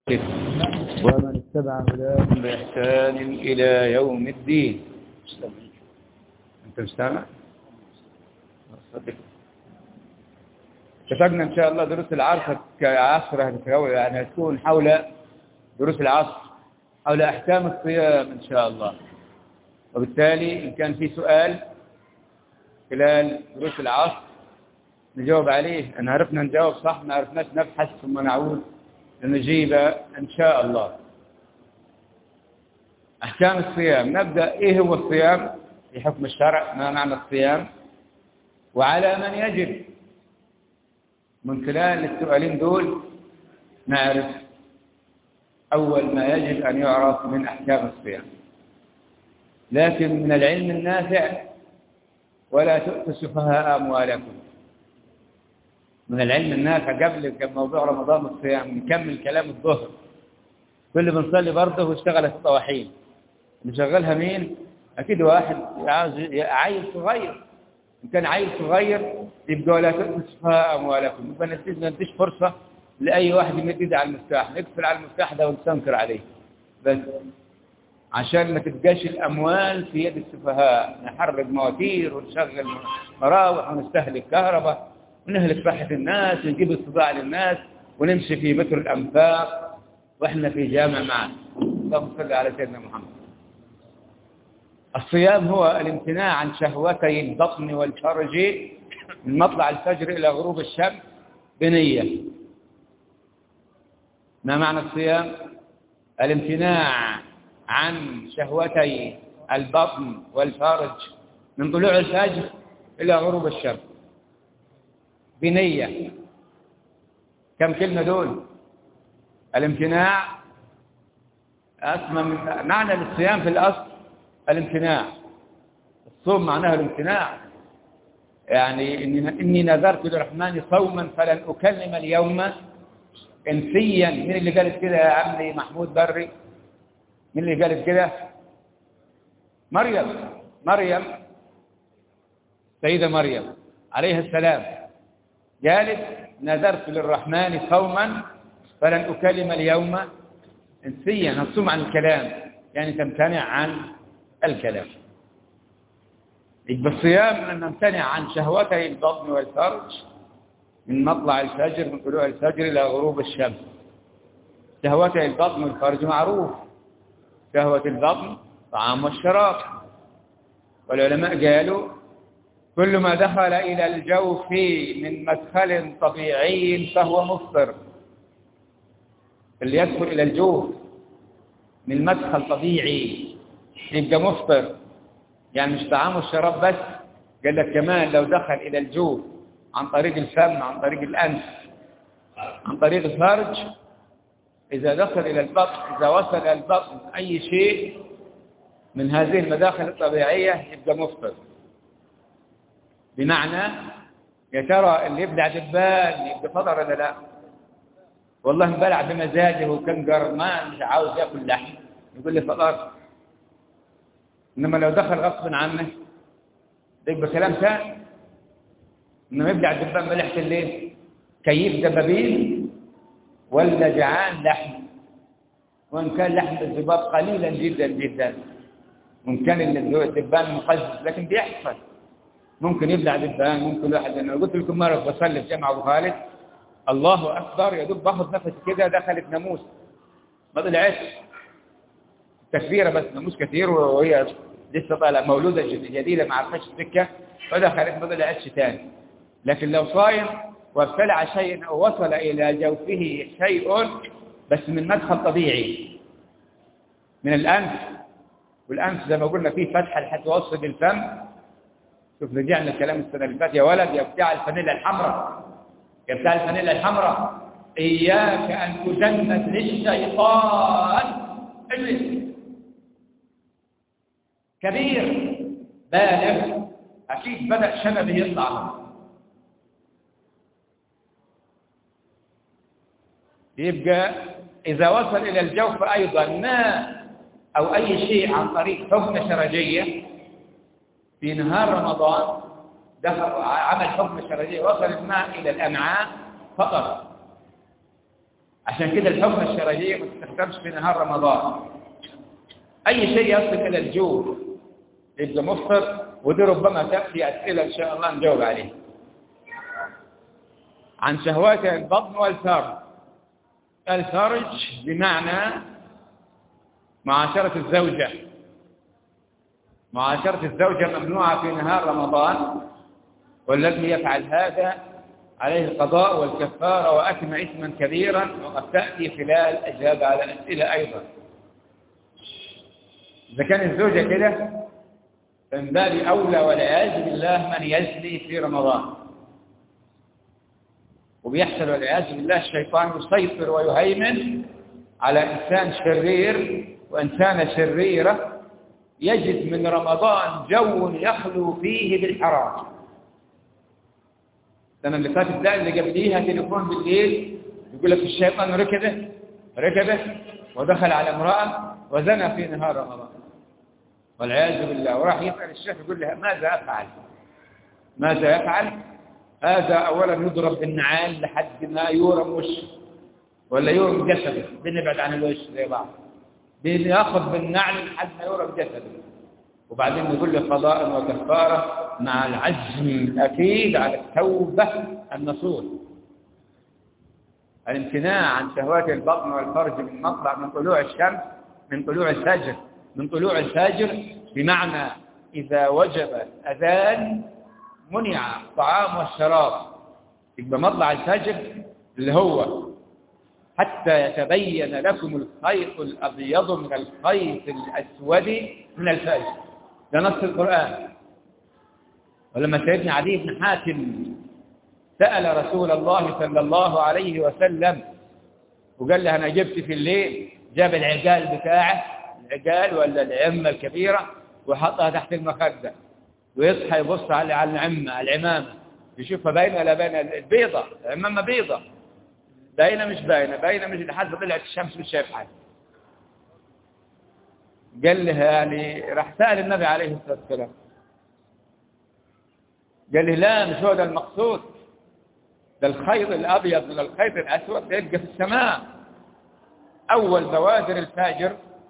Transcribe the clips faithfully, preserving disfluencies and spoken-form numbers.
ومن اتبع هداهم بإحسان إلى يوم الدين. أنت مستمع؟ اتفقنا إن شاء الله دروس العصر كعصر يعني هتكون حول دروس العصر حول أحكام الصيام إن شاء الله، وبالتالي إن كان في سؤال خلال دروس العصر نجاوب عليه. أن عرفنا نجاوب صح، ما عرفناش نبحث ثم نعود لنجيب إن شاء الله. أحكام الصيام، نبدأ. إيه هو الصيام في حكم الشرع؟ ما معنى الصيام؟ وعلى من يجب؟ من خلال السؤالين دول نعرف أول ما يجب أن يعرف من أحكام الصيام. لكن من العلم النافع ولا تؤتوا السفهاء أموالكم. من العلم النافع قبل موضوع رمضان الصيام نكمل كلام الظهر. كل بنصلي برضه واشتغلت الطواحين، نشغلها مين؟ أكيد واحد عيل صغير. إن كان عيل صغير يبقى ولا تؤتوا السفهاء أموالكم. يبقى ما نديش فرصة لأي واحد يمد يده على المفتاح، نقفل على المفتاح ده ونستنكر عليه بس عشان ما تبقاش الأموال في يد السفهاء. نحرق مواتير ونشغل مراوح ونستهلك كهرباء ونهلك صحة الناس ونجيب الصداع للناس ونمشي في متر الأنفاق وإحنا في جامع معا. اللهم صل على سيدنا محمد. الصيام هو الامتناع عن شهوتي البطن والفرج من مطلع الفجر إلى غروب الشمس بنية. ما معنى الصيام؟ الامتناع عن شهوتي البطن والفرج من طلوع الفجر إلى غروب الشمس بنية. كم كلمة دول؟ الامتناع أسمى من معنى الصيام في الأصل الامتناع. الصوم معناه الامتناع، يعني إني, إني نذرت للرحمن صوما فلن أكلم اليوم إنسيا. مين اللي قالت كده يا عمي محمود بري؟ مين اللي قالت كده؟ مريم مريم سيدة مريم عليها السلام قالت نذرت للرحمن صوما فلن أكلم اليوم إنسيا. هتصوم عن الكلام يعني تمتنع عن الكلام. يبقى الصيام أن نمتنع عن شهوتي البطن والفرج من مطلع الفجر من طلوع الفجر إلى غروب الشمس. شهوتي البطن والفرج معروف. شهوة البطن طعام والشراب، والعلماء قالوا كل ما دخل إلى الجوف من مدخل طبيعي فهو مفطر. اللي يدخل إلى الجوف من مدخل طبيعي يبقى مفطر، يعني مش طعام والشراب بس. قال لك كمان لو دخل إلى الجوف عن طريق الفم، عن طريق الأنف، عن طريق الفرج، إذا دخل إلى البطن، إذا وصل إلى البطن أي شيء من هذه المداخل الطبيعية يبقى مفطر. بمعنى يا ترى اللي يبلع دبان يبقى فطر ولا لا؟ والله بلع بمزاجه وكان قرمان مش عاوز ياكل لحم يقول لي فطر. إنما لو دخل غصبا عنه يبقى كلام ثاني. إنما يبلع الدبان ملحة الليل كيف دبابين ولا جعان لحم، وإن كان لحم الذباب قليلا جدا جدا، وإن كان الدبان مقزز لكن بيحصل. ممكن يبلع دبان، ممكن واحد. أنا قلت لكم مرة بصلي في جامع أبو خالد الله أكبر يا دوب باخذ نفس كده دخلت ناموس ما طلعتش تكبيرة بس ناموس كثير وهي لسه طالعة مولودة جديدة ما عرفتش السكة فدخلت ما طلعتش تاني. لكن لو صايم وابتلع شيء أو وصل إلى جوفه شيء بس من مدخل طبيعي من الأنف، والأنف زي ما قلنا فيه فتحة لحتى توصل للفم. شوف رجعنا الكلام السنة اللي فاتت يا ولد يا بتاع الفانيلا الحمراء، يا بتاع الفانيلا الحمراء إياك أن تجند للشيطان. اجلس. كبير بالغ أكيد بدأ شنبه يطلع، يبقى إذا وصل إلى الجوف أيضا ماء أو أي شيء عن طريق حقنة شرجية في نهار رمضان دخل عمل حقنة شرجية وصل الماء إلى الأمعاء فقط. عشان كده الحكمة الشرعية ما تستخدمش في نهار رمضان. أي شيء يصل إلى الجوع يبقى مفطر، ودي ربما تأتي أسئلة إن شاء الله نجاوب عليها عن شهوات البطن والفرج. الفرج بمعنى معاشرة الزوجة. معاشرة الزوجة ممنوعة في نهار رمضان، والذي يفعل هذا عليه القضاء والكفارة وأثم إثما كبيرا، وقد تأتي خلال إجابة على الأسئلة أيضا. إذا كان الزوجة كده فمن باب أولى والعياذ بالله من يزني في رمضان. وبيحصل والعياذ بالله الشيطان يسيطر ويهيمن على إنسان شرير وإنسانة شريرة يجد من رمضان جو يخلو فيه بالحرام. السنة اللي فاتت ده اللي قبليها تليفون بالليل يقول لك الشيطان ركبه ركبه ودخل على امرأة وزنى في نهار رمضان والعياذ بالله، وراح يسأل الشيخ يقول له ماذا أفعل؟ ماذا يفعل؟ هذا أولا يضرب بالنعال لحد ما يورم وشه ولا يورم جسده، بنبعد عن الوش زي بعض، بياخذ بالنعل لحد ما يورم جسده، وبعدين يقول له قضاء وكفارة مع العزم الأكيد على التوبة النصوح. الامتناع عن شهوات البطن والفرج من مطلع من طلوع الشمس، من طلوع الفجر، من طلوع الفجر بمعنى إذا وجب أذان منع الطعام والشراب. يبقى مطلع الفجر اللي هو حتى يتبين لكم الخيط الأبيض من الخيط الأسود من الفجر، ده نص القرآن. ولما سيدنا عدي بن حاتم سأل رسول الله صلى الله عليه وسلم وقال له أنا جبت في الليل، جاب العقال بتاعه، العقال ولا العمة الكبيرة وحطها تحت المخدة، ويصحى يبص على على العمة العمامة يشوفها باينة ولا باينة، البيضة العمامة بيضة باينة مش باينة، باينة مش لحد طلعت الشمس مش شايف حاجة. قال له يعني راح سأل النبي عليه الصلاة والسلام قال له لا مش هو ده المقصود، ده الخيط الأبيض من الخيط الأسود يبقى في السماء. أول بوادر الفجر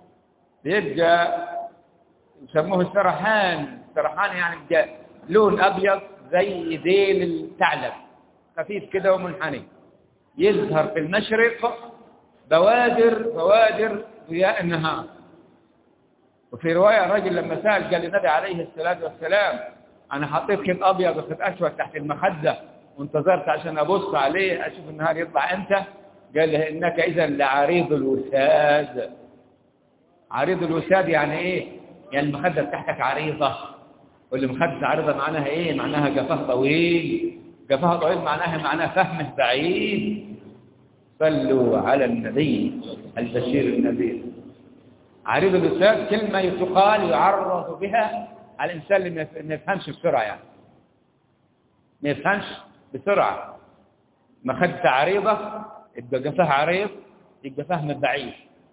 يبقى يسموه السرحان. السرحان يعني يبقى لون أبيض زي ذيل الثعلب خفيف كده ومنحني، يظهر في المشرق بوادر بوادر ضياء النهار. وفي رواية رجل لما سأل قال النبي عليه الصلاة والسلام أنا حطيت خيط أبيض وخيط أسود تحت المخدة وانتظرت عشان أبص عليه أشوف النهار يطلع إمتى، قال له إنك إذا لعريض الوساد. عريض الوساد يعني إيه؟ يعني المخدة بتاعتك عريضة، واللي مخدة عريضة معناها إيه؟ معناها جفاه طويل. جفاه طويل معناها معناها فهمه بعيد. صلوا على النبي البشير النذير. عريض الوساد كلمة يتقال يعرض بها على الإنسان اللي ما يفهمش بسرعة، يعني ما يفهمش بسرعة. مخدة عريضة يبقى جفاه عريض، يبقى فهم بعيد،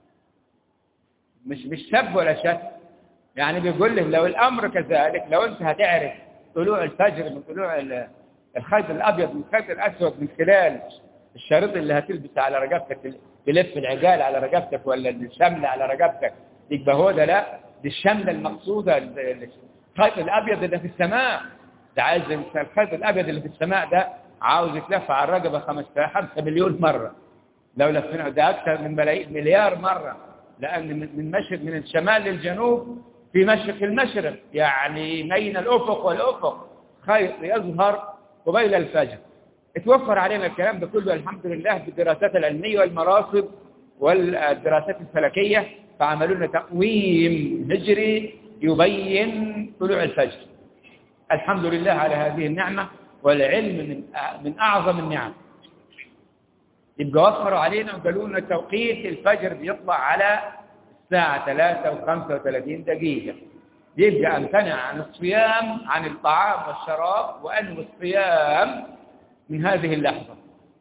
مش مش سب ولا شك. يعني بيقول له لو الأمر كذلك، لو أنت هتعرف طلوع الفجر من طلوع الخيط الأبيض من الخيط الأسود من خلال الشريط اللي هتلبس على رقبتك، تلف العقال على رقبتك ولا الشملة على رقبتك، يبقى هو ده. لا، دي الشملة المقصودة، الخيط الأبيض اللي في السماء ده. عايز الخيط الأبيض اللي في السماء ده عاوز يتلف على الرقبة خمسة خمسة مليون مرة، لو لفنا ده أكثر من ملايين مليار مرة، لأن من مشرق من الشمال للجنوب في مشرق المشرق، يعني بين الأفق والأفق خيط يظهر قبيل الفجر. اتوفر علينا الكلام ده كله الحمد لله بالدراسات العلمية والمراصد والدراسات الفلكية، فعملوا لنا تقويم هجري يبين طلوع الفجر. الحمد لله على هذه النعمة، والعلم من من أعظم النعم. يبقى وفروا علينا وقالوا لنا توقيت الفجر بيطلع على الساعة ثلاثة وخمسة وثلاثين دقيقة. يبقى أمتنع عن الصيام عن الطعام والشراب وأنوي الصيام من هذه اللحظة.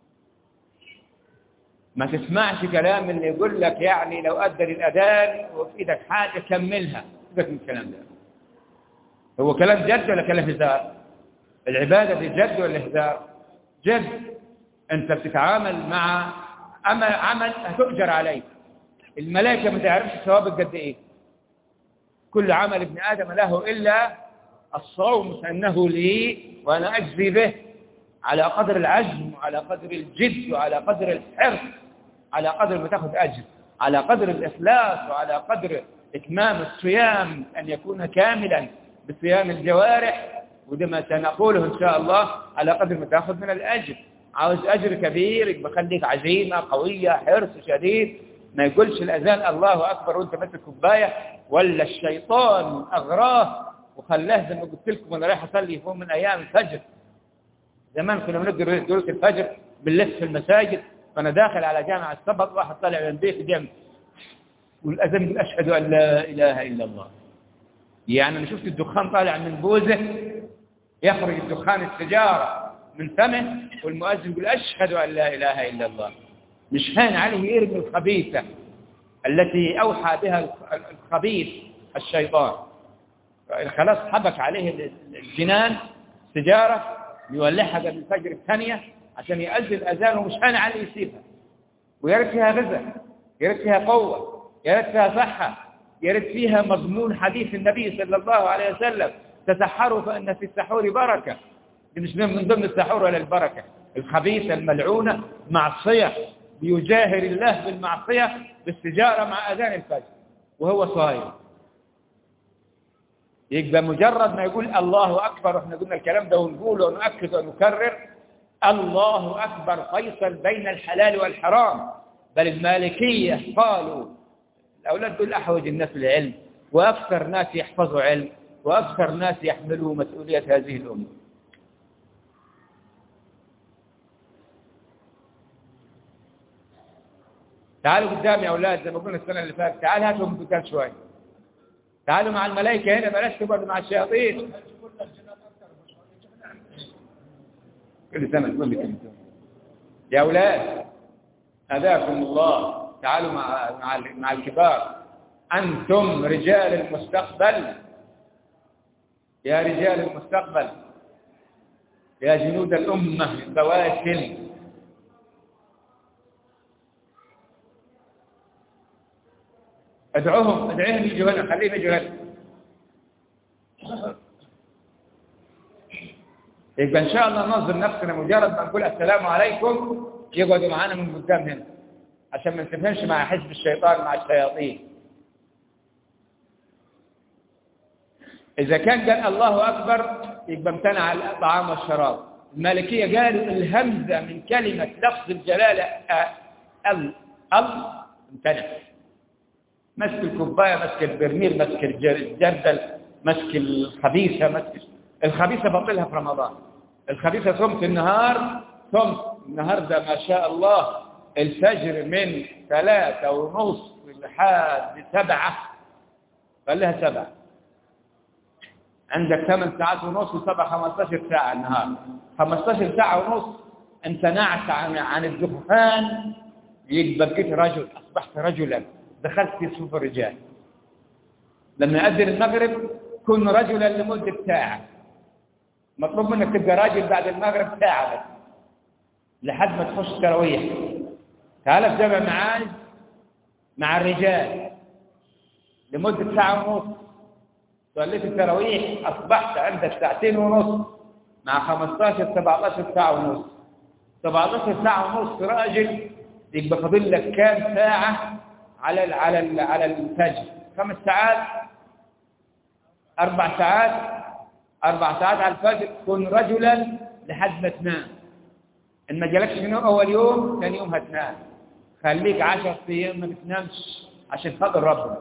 ما تسمعش كلام اللي يقول لك يعني لو أدى الأذان وفي إيدك حاجة كملها. سيبك من الكلام ده. هو كلام جد ولا كلام هزار؟ العبادة دي جد ولا هزار؟ جد. أنت بتتعامل مع عمل عمل هتؤجر عليه. الملائكة ما تعرفش ثوابك قد إيه. كل عمل ابن آدم له إلا الصوم فإنه لي وأنا أجزي به، على قدر العزم وعلى قدر الجد وعلى قدر الحرص، على قدر ما تأخذ أجر، على قدر الإخلاص وعلى قدر إتمام الصيام أن يكون كاملا بصيام الجوارح، وده ما سنقوله إن شاء الله، على قدر ما تأخذ من الأجر. عاوز أجر كبير يبقى خليك عزيمة قوية، حرص شديد، ما يقولش الأذان الله أكبر وأنت ماسك كوباية، ولا الشيطان أغراه وخلاه زي ما قلت لكم وأنا رايح أصلي فوق من أيام الفجر. زمان كنا بنقدر دروس الفجر بنلف في المساجد، فأنا داخل على جامع السبط، واحد طالع من البيت جنب والأذان يقول أشهد أن لا إله إلا الله. يعني أنا شفت الدخان طالع من بوزه، يخرج الدخان السجارة من فمه، والمؤذن يقول أشهد أن لا إله إلا الله. مش هان عليه يرمي الخبيثة التي أوحى بها الخبيث الشيطان، خلاص حبك عليه الجنان سجارة يولعها قبل الفجر الثانية عشان يأذن الأذان، ومش هان عليه يسيبها. ويا ريت فيها غذاء، يا ريت فيها قوة، يا ريت فيها صحة، يا ريت فيها مضمون حديث النبي صلى الله عليه وسلم تسحروا فإن في السحور بركة. دي مش من ضمن السحور ولا البركة. الخبيثة الملعونة معصية، بيجاهر الله بالمعصية بالسجارة مع أذان الفجر وهو صايم. يبقى مجرد ما يقول الله أكبر، احنا قلنا الكلام ده ونقوله ونؤكد ونكرر، الله أكبر فيصل بين الحلال والحرام. بل المالكية قالوا الأولاد دول أحوج الناس للعلم، وأكثر ناس يحفظوا علم، وأكثر ناس يحملوا مسؤولية هذه الأمة. تعالوا قدام يا أولاد، زي ما قلنا السنة اللي فاتت، تعالوا هاتهم قدام شوي، تعالوا مع الملائكة هنا، بلاش تقعدوا مع الشياطين. كل سنة تقول لي كلمة يا أولاد هداكم الله. تعالوا مع مع مع الكبار. أنتم رجال المستقبل، يا رجال المستقبل، يا جنود الأمة البواسل. ادعوهم ادعيهم يجوا هنا، خليهم يجوا هنا. يبقى إن شاء الله ننظم نفسنا، مجرد ما نقول السلام عليكم يقعدوا معانا من قدام هنا، عشان ما نتفهمش مع حزب الشيطان مع الشياطين. إذا كان قال الله أكبر يبقى امتنع الطعام والشراب. المالكية قالوا الهمزة من كلمة لفظ الجلالة ال ال امتنع. مسك الكوباية، مسك البرميل، مسك الجردل، مسك الخبيثة، مسك الخبيثة بطلها في رمضان. الخبيثة صمت النهار، صمت النهاردة ما شاء الله الفجر من ثلاثة ونص لحد سبعة، خليها سبعة، عندك ثمان ساعات ونص وسبعة خمستاشر ساعة النهار، خمستاشر ساعة ونص امتنعت عن عن الدخان، يبقى بقيت رجل، أصبحت رجلا، دخلت في صفوف الرجال. لما يأذن المغرب كن رجلا لمدة ساعة، مطلوب منك تبقى راجل بعد المغرب ساعة بس لحد ما تخش تراويح. تعال في جمع معاي مع الرجال لمدة ساعة ونص، صليت التراويح أصبحت عندك ساعتين ونص مع خمستاشر سبعتاشر ساعة ونص، سبعتاشر ساعة ونص راجل، يبقى فاضل لك كام ساعة على ال على ال على الفجر؟ خمس ساعات، أربع ساعات، أربع ساعات على الفجر. كن رجلا لحد ما تنام. إن ما جالكش من أول يوم ثاني يوم هتنام. خليك عشر أيام ما بتنامش عشان خاطر ربنا.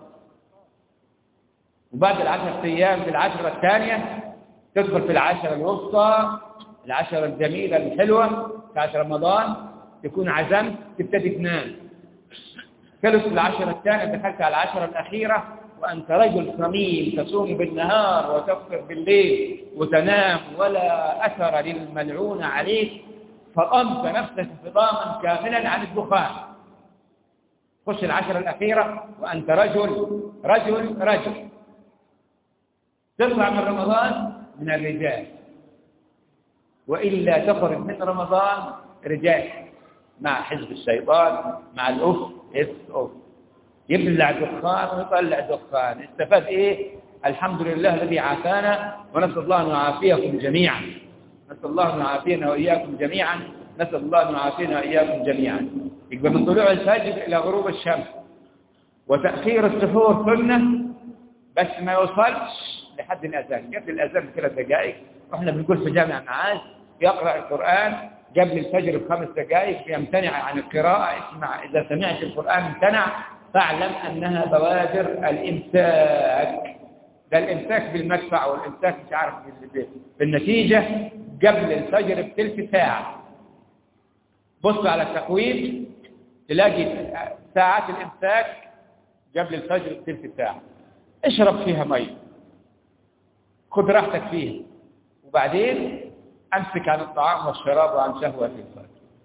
وبعد العشر أيام في العشرة الثانية تدخل في العشرة الوسطى، العشرة الجميلة الحلوة بتاعت رمضان، تكون عزمت تبتدي تنام. ثلث العشرة الثانية دخلت على العشرة الأخيرة وأنت رجل صميم، تصوم بالنهار وتفطر بالليل وتنام ولا أثر للملعون عليك، فطمت نفسك فطاما كاملا عن الدخان. خش العشرة الأخيرة وأنت رجل رجل رجل. تطلع من رمضان من الرجال، وإلا تخرج من رمضان رجال مع حزب الشيطان، مع الأف إس أف، يبلع دخان ويطلع دخان. استفاد إيه؟ الحمد لله الذي عافانا، ونسأل الله أن يعافيكم جميعا، نسأل الله أن يعافينا وإياكم جميعا، نسأل الله أن يعافينا وإياكم جميعا. يبقى من طلوع الفجر إلى غروب الشمس، وتأخير السحور سنة، بس ما يوصلش لحد الأذان. قبل الأذان بثلاث دقائق، وإحنا بنقول في جامع معاذ يقرأ القرآن قبل الفجر بخمس دقائق، يمتنع عن القراءة. اسمع، إذا سمعت القرآن امتنع فاعلم أنها بوادر الإمساك. ده الإمساك بالمدفع والإمساك مش عارف بالنتيجة قبل الفجر بثلث ساعة. بص على التقويم تلاقي ساعات الإمساك قبل الفجر بثلث ساعة. اشرب فيها مي، خذ راحتك فيها، وبعدين أمسك عن الطعام والشراب وعن شهوة الفجر.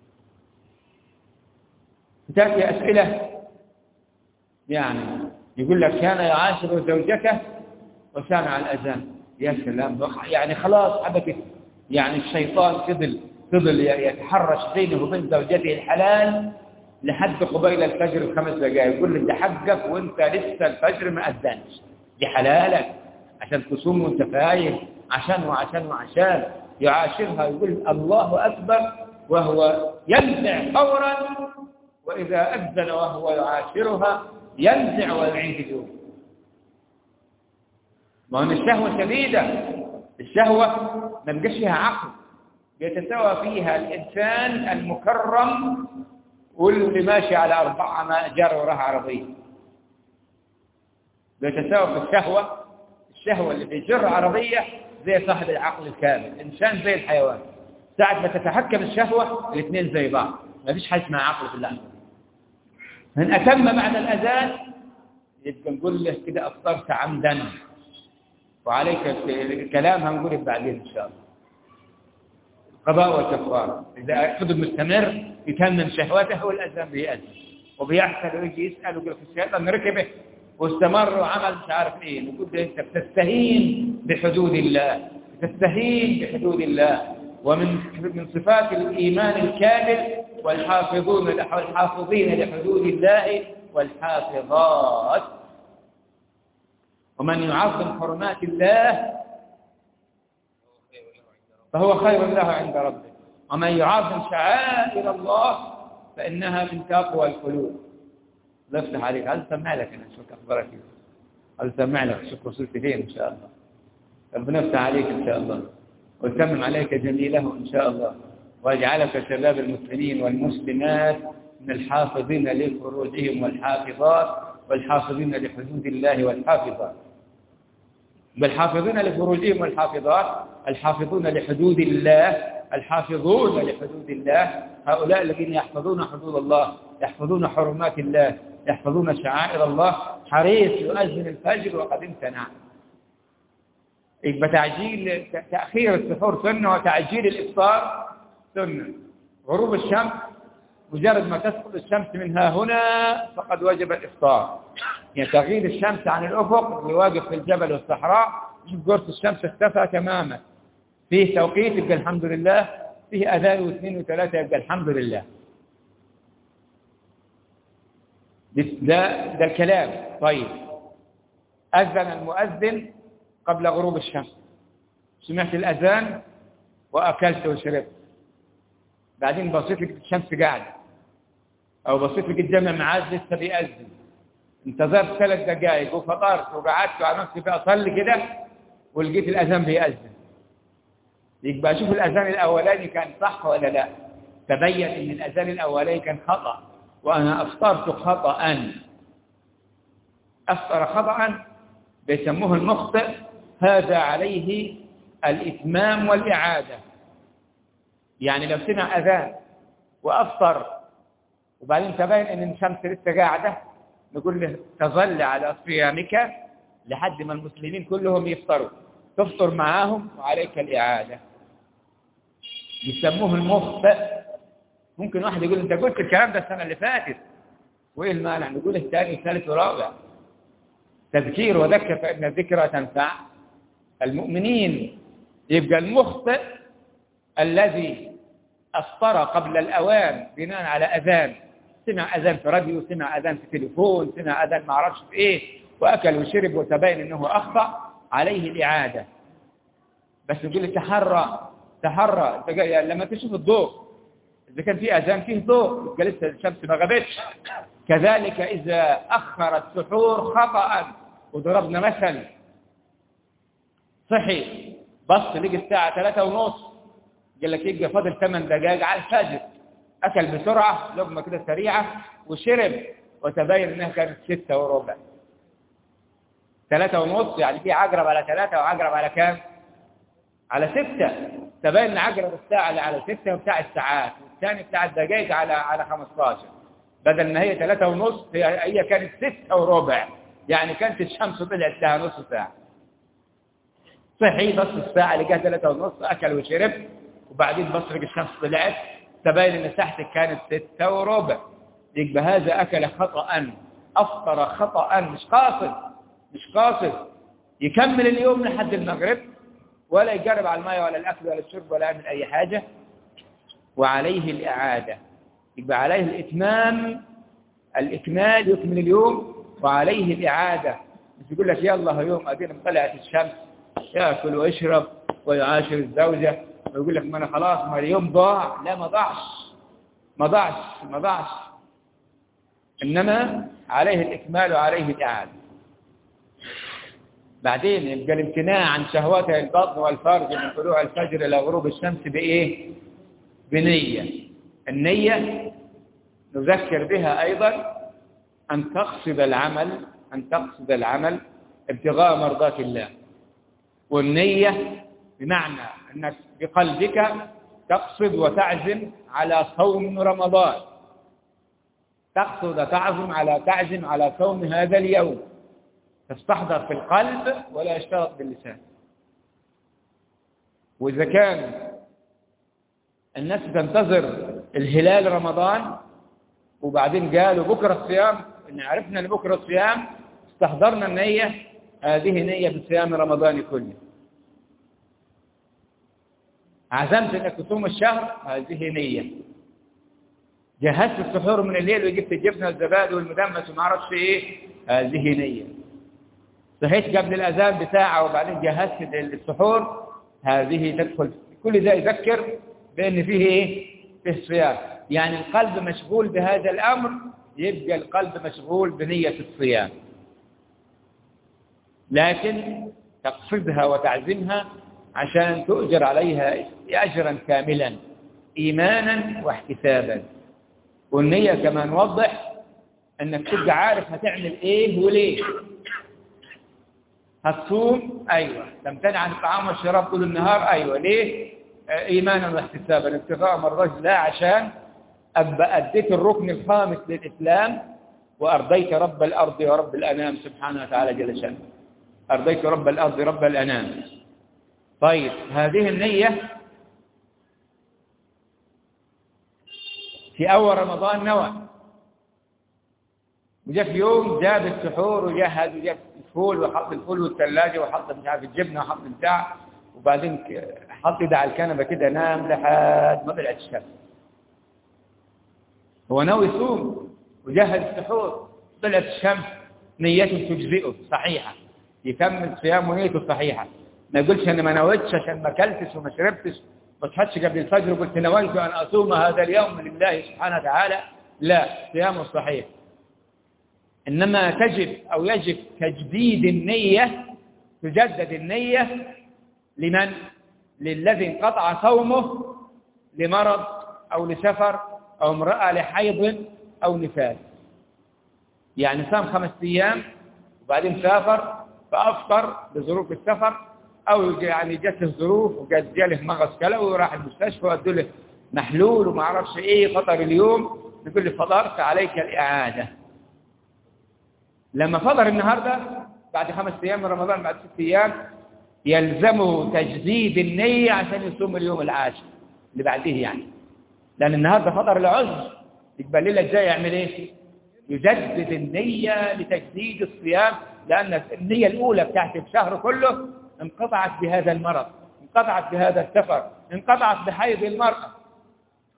تأتي أسئلة يعني يقول لك كان يعاشر زوجته وسامع الأذان. يا سلام، يعني خلاص حبكت، يعني الشيطان فضل فضل يتحرش بينه وبين زوجته الحلال لحد قبيل الفجر بخمس دقائق. يقول له ده حقك وانت لسه الفجر ما أذنش، دي حلالك عشان تصوم وانت فايق، عشان وعشان وعشان يعاشرها. يقول الله أكبر وهو ينزع فورا، وإذا أذن وهو يعاشرها ينزع ويعيد اليوم. ما هو الشهوة شديدة، الشهوة ما بقاش فيها عقل، يتساوى فيها الإنسان المكرم واللي ماشي على أربعة ما جار وراها عربية. يتساوى في الشهوة، الشهوة اللي بيجر عربية زي صاحب العقل الكامل، إنسان زي الحيوان. ساعة ما تتحكم الشهوة الاثنين زي بعض، ما فيش حاجة اسمها عقل في اللحظة. من أتم بعد الأذان يبقى نقول له كده أفطرت عمدا، وعليك الكلام هنقوله بعدين إن شاء الله. قضاء والكفارة، إذا فضل مستمر يتمم شهوته والأذان بيأذن وبيحصل ويجي يسأل ويقول في الشيطان ركبه واستمر وعمل مش عارف إيه. نقول له أنت بتستهين بحدود الله، بتستهين بحدود الله. ومن من صفات الإيمان الكامل والحافظون الحافظين لحدود الله والحافظات. ومن يعظم حرمات الله فهو خير له عند ربه، ومن يعظم شعائر الله فإنها من تقوى القلوب. الله يفتح عليك، عايز اسمع لك انا شوف اخبارك ايه، عايز اسمع لك شوف وصلت فين ان شاء الله. ربنا يفتح عليك ان شاء الله ويتمم عليك جميله ان شاء الله، ويجعلك شباب المسلمين والمسلمات من الحافظين لفروجهم والحافظات، والحافظين لحدود الله والحافظات. بالحافظين لفروجهم والحافظات، الحافظون لحدود الله، الحافظون لحدود الله هؤلاء الذين يحفظون حدود الله، يحفظون حرمات الله، يحفظون شعائر الله. حريص يؤذن الفجر وقد امتنع. يبقى تعجيل تأخير السحور سنة، وتعجيل الإفطار سنة. غروب الشمس مجرد ما تسقط الشمس منها هنا فقد وجب الإفطار. يعني تغيير الشمس عن الأفق اللي واقف في الجبل والصحراء، شوف قرص الشمس اختفى تماما. فيه توقيت يبقى الحمد لله، فيه أذان واثنين وثلاثة يبقى الحمد لله. ده, ده الكلام. طيب، أذن المؤذن قبل غروب الشمس، سمعت الأذان وأكلت وشربت، بعدين بصيت لك الشمس قاعدة، أو بصيت لك الجامع معاذ لسه بيأذن، انتظرت ثلاث دقائق وفطرت وقعدت وعملت بقى أصلي كده ولقيت الأذان بيأذن، يبقى أشوف الأذان الأولاني كان صح ولا لا. تبين أن الأذان الأولاني كان خطأ، وأنا أفطرت خطأ. أفطر خطأ بيسموه المخطئ، هذا عليه الإتمام والإعادة. يعني لو سمع أذان وأفطر وبعدين تبين أن الشمس لسه قاعدة، نقول له تظل على صيامك لحد ما المسلمين كلهم يفطروا، تفطر معاهم وعليك الإعادة. يسموه المخطئ. ممكن واحد يقول أنت قلت الكلام ده السنة اللي فاتت، وإيه المانع؟ نقول الثاني الثالث ورابع. تذكير وذكر فإن الذكرى تنفع المؤمنين. يبقى المخطئ الذي أفطر قبل الأوان بناء على أذان، سمع أذان في راديو، سمع أذان في تليفون، سمع أذان ما عرفش في إيه، وأكل وشرب وتبين أنه أخطأ، عليه الإعادة. بس يقول لي تحرى تحرى لما تشوف الضوء، إذا كان في أذان فيه ضوء يبقى لسه الشمس ما غابتش. كذلك إذا أخر السحور خطأ، وضربنا مثل صحي بص لقي الساعة ثلاثة ونص، قال لك يبقى فاضل ثمان دقائق على الفجر، أكل بسرعة لقمة كده سريعة وشرب، وتبين أنها كانت ستة وربع. ثلاثة ونص يعني في عقرب على ثلاثة وعقرب على كام؟ على ستة. تبين أن عقرب الساعة اللي على ستة وبتاع الساعات، والثاني بتاع الدقائق على على خمستاشر. بدل ما هي ثلاثة ونص هي هي كانت ستة وربع، يعني كانت الشمس طلعت لها نص ساعة. صحي بص الساعة اللي كانت ثلاثة ونص، أكل وشرب، وبعدين بص لقى الشمس طلعت، تبين أن ساعتك كانت ستة وربع. يبقى هذا أكل خطأ، أفطر خطأ، مش قاصد مش قاصد يكمل اليوم لحد المغرب، ولا يجرب على الماء ولا الأكل ولا الشرب ولا يعمل أي حاجة، وعليه الإعادة. يبقى عليه الإتمام، الإكمال يكمل اليوم، وعليه الإعادة. مش يقول لك يلا يوم أدين طلعت الشمس يأكل ويشرب ويعاشر الزوجة، ويقول لك ما أنا خلاص ما اليوم ضاع. لا، ما ضاعش ما ضاعش ما ضاعش إنما عليه الإكمال وعليه الإعادة. بعدين يبقى الامتناع عن شهوات البطن والفرج من طلوع الفجر إلى غروب الشمس بإيه؟ بنية. النية نذكر بها أيضا أن تقصد العمل أن تقصد العمل ابتغاء مرضات الله. والنية بمعنى أنك بقلبك تقصد وتعزم على صوم رمضان، تقصد وتعزم على تعزم على صوم هذا اليوم، تستحضر في القلب ولا يشترط باللسان. وإذا كان الناس تنتظر الهلال رمضان وبعدين قالوا بكرة الصيام، إن عرفنا أن بكرة الصيام، استحضرنا النية، هذه نية في صيام رمضان كله. عزمت أنك تصوم الشهر، هذه نية. جهزت السحور من الليل وجبت الجبنة والزبادي والمدمس وما أعرفش إيه، هذه نية. صحيت قبل الأذان بساعة وبعدين جهزت السحور، هذه تدخل. كل ذا يذكر بأن فيه إيه؟ فيه صيام. يعني القلب مشغول بهذا الأمر، يبقى القلب مشغول بنية الصيام، لكن تقصدها وتعزمها عشان تؤجر عليها أجرا كاملا إيمانا واحتسابا. والنية كما نوضح أنك تبقى عارف هتعمل إيه وليه. هتصوم، أيوة. تمتنع عن الطعام والشراب طول النهار، أيوة. ليه؟ إيمانا واحتسابا، ابتغاء مرضات الله، عشان أبقى أديت الركن الخامس للإسلام، وأرضيت رب الأرض ورب الأنام سبحانه وتعالى جل شأنه. أرضيت رب الأرض رب الأنام. طيب، هذه النية في أول رمضان نوى، وجاء في يوم جاب السحور وجهز وجاب الفول وحط الفول والثلاجة وحط مش عارف الجبنة وحط بتاع، وبعدين حط يده على الكنبة كده نام لحد ما طلعت الشمس. هو ناوي يصوم وجهز السحور، طلعت الشمس، نيته تجزئه صحيحة، يكمل صيامه نيته صحيحة. ما يقولش أنا ما نويتش عشان ما أكلتش وما شربتش، ما تصحتش قبل الفجر وقلت نويت أن أصوم هذا اليوم لله سبحانه وتعالى. لا، صيامه صحيح. إنما تجب أو يجب تجديد النية، تجدد النية لمن؟ للذي انقطع صومه لمرض أو لسفر أو امرأة لحيض أو نفاس. يعني صام خمس أيام وبعدين سافر فأفطر بظروف السفر، أو يعني جت له ظروف وجات جاله مغص كلوي وراح المستشفى وادوا له محلول وما اعرفش ايه، فطر اليوم، يقول لي فطرت عليك الإعادة. لما فطر النهارده بعد خمس أيام من رمضان، بعد ست أيام، يلزمه تجديد النية عشان يصوم اليوم العاشر اللي بعديه يعني. لأن النهارده فطر العذر، يبقى الليلة الجاية يعمل ايه؟ يجدد النية لتجديد الصيام، لأن النية الأولى بتاعت الشهر كله انقطعت بهذا المرض، انقطعت بهذا السفر، انقطعت بحيض المرأة.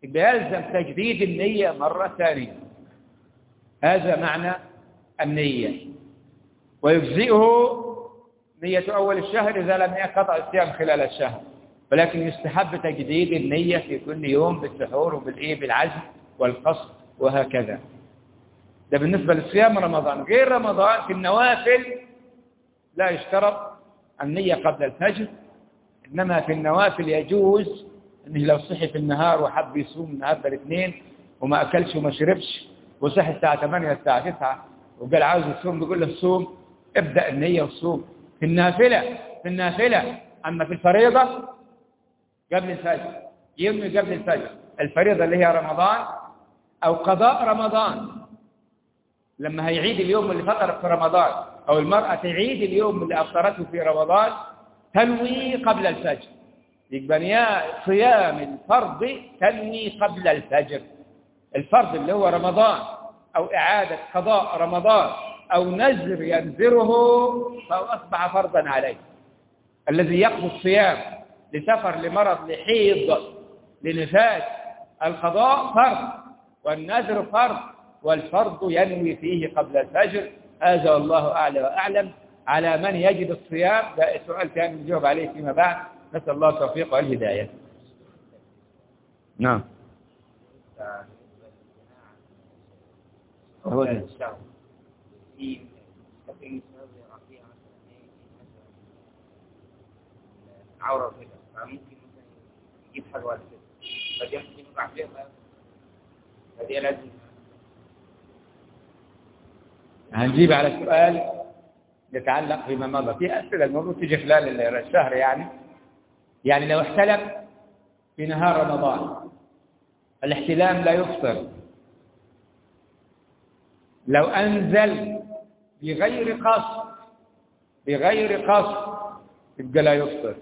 يلزم تجديد النية مرة ثانية. هذا معنى النية. ويجزئه نية أول الشهر إذا لم ينقطع الصيام خلال الشهر، ولكن يستحب تجديد النية في كل يوم بالسحور وبالإيه بالعزم والقصد وهكذا. ده بالنسبة للصيام رمضان. غير رمضان في النوافل لا يشترط النية قبل الفجر، إنما في النوافل يجوز إنه لو صحي في النهار وحب يصوم النهارده الاثنين وما أكلش وما شربش وصحي الساعة ثمانية الساعة تسعة وقال عاوز يصوم، بيقول له صوم، ابدأ النية وصوم في النافلة. في النافلة أما في الفريضة قبل الفجر، يوم قبل الفجر الفريضة اللي هي رمضان أو قضاء رمضان، لما هيعيد اليوم اللي فطر في رمضان، أو المرأة تعيد اليوم اللي أفطرته في رمضان، تنوي قبل الفجر. يبقى يا صيام الفرض تنوي قبل الفجر. الفرض اللي هو رمضان أو إعادة قضاء رمضان أو نذر ينذره فهو أصبح فرضا عليه. الذي يقضي الصيام لسفر لمرض لحيض لنفاس القضاء فرض والنذر فرض، والفرض ينوي فيه قبل الفجر. هذا والله أعلى وأعلم. على من يجد الصيام ده سؤال ثاني نجاوب عليه فيما بعد، نسأل الله التوفيق والهداية. نعم. هو ده. عورة كده، فممكن مثلا يجيب حاجة ولا كده، فدي ممكن يوقع فيها، فدي لازم. هنجيب على السؤال يتعلق بما مضى. في أسئلة المفروض تيجي خلال الشهر يعني. يعني لو احتلم في نهار رمضان، الاحتلام لا يفطر. لو أنزل بغير قصد بغير قصد يبقى لا يفطر.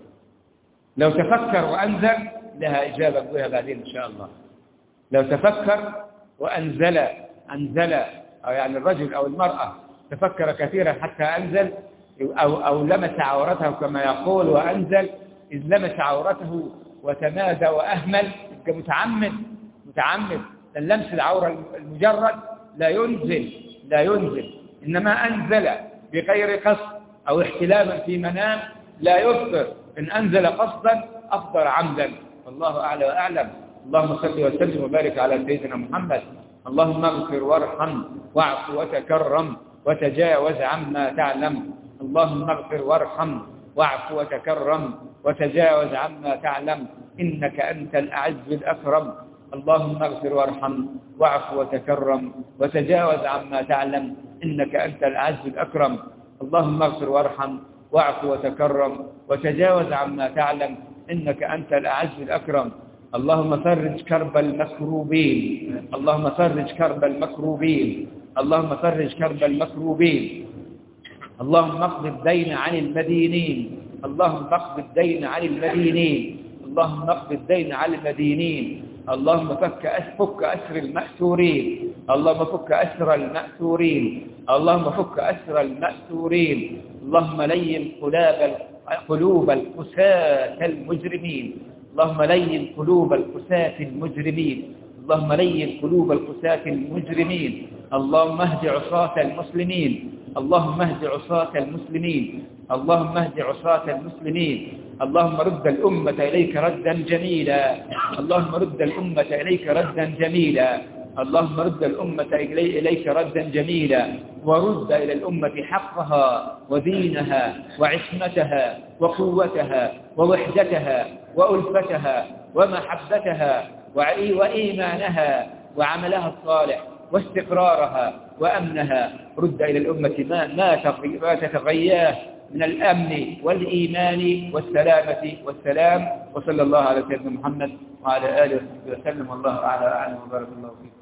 لو تفكر وأنزل لها إجابة بها بعدين إن شاء الله. لو تفكر وأنزل أنزل أو يعني الرجل أو المرأة تفكر كثيرا حتى أنزل، أو, أو لمس عورته كما يقول وأنزل، إذ لمس عورته وتمادى وأهمل يبقى متعمد متعمد. لمس العورة المجرد لا ينزل لا ينزل إنما أنزل بغير قصد أو احتلاما في منام لا يفطر. إن أنزل قصدا أفطر عمدا، والله أعلى وأعلم. اللهم صل وسلم وبارك على سيدنا محمد. اللهم اغفر وارحم واعف وتكرم وتجاوز عما تعلم. اللهم اغفر وارحم واعف وتكرم وتجاوز عما تعلم، إنك أنت الأعز الأكرم. اللهم اغفر وارحم واعف وتكرم وتجاوز عما تعلم، إنك أنت الأعز الأكرم. اللهم اغفر وارحم واعف وتكرم وتجاوز عما تعلم، إنك أنت الأعز الأكرم. اللهم فرج كرب المكروبين اللهم فرج كرب المكروبين اللهم فرج كرب المكروبين. اللهم اقض الدين عن المدينين اللهم اقض الدين عن المدينين اللهم اقض الدين عن المدينين. اللهم فك فك أسر المأسورين اللهم فك أسر المأسورين اللهم فك أسر المأسورين. اللهم لين قلوب قلوب القساة المجرمين اللهم لين قلوب القساة المجرمين اللهم لين قلوب القساة المجرمين. اللهم اهد عصاة المسلمين اللهم اهد عصاة المسلمين اللهم اهد عصاة المسلمين. اللهم رد الأمة إليك ردا جميلا اللهم رد الأمة إليك ردا جميلا اللهم رد الأمة إليك ردا جميلا، ورد إلى الأمة حقها ودينها وعصمتها وقوتها ووحدتها وألفتها ومحبتها وإيمانها وعملها الصالح واستقرارها وأمنها. رد إلى الأمة ما, ما تتغياه من الأمن والإيمان والسلامة والسلام. وصلى الله على سيدنا محمد وعلى آله وصحبه وسلم، والله أعلى وأعلم وبارك الله فيكم.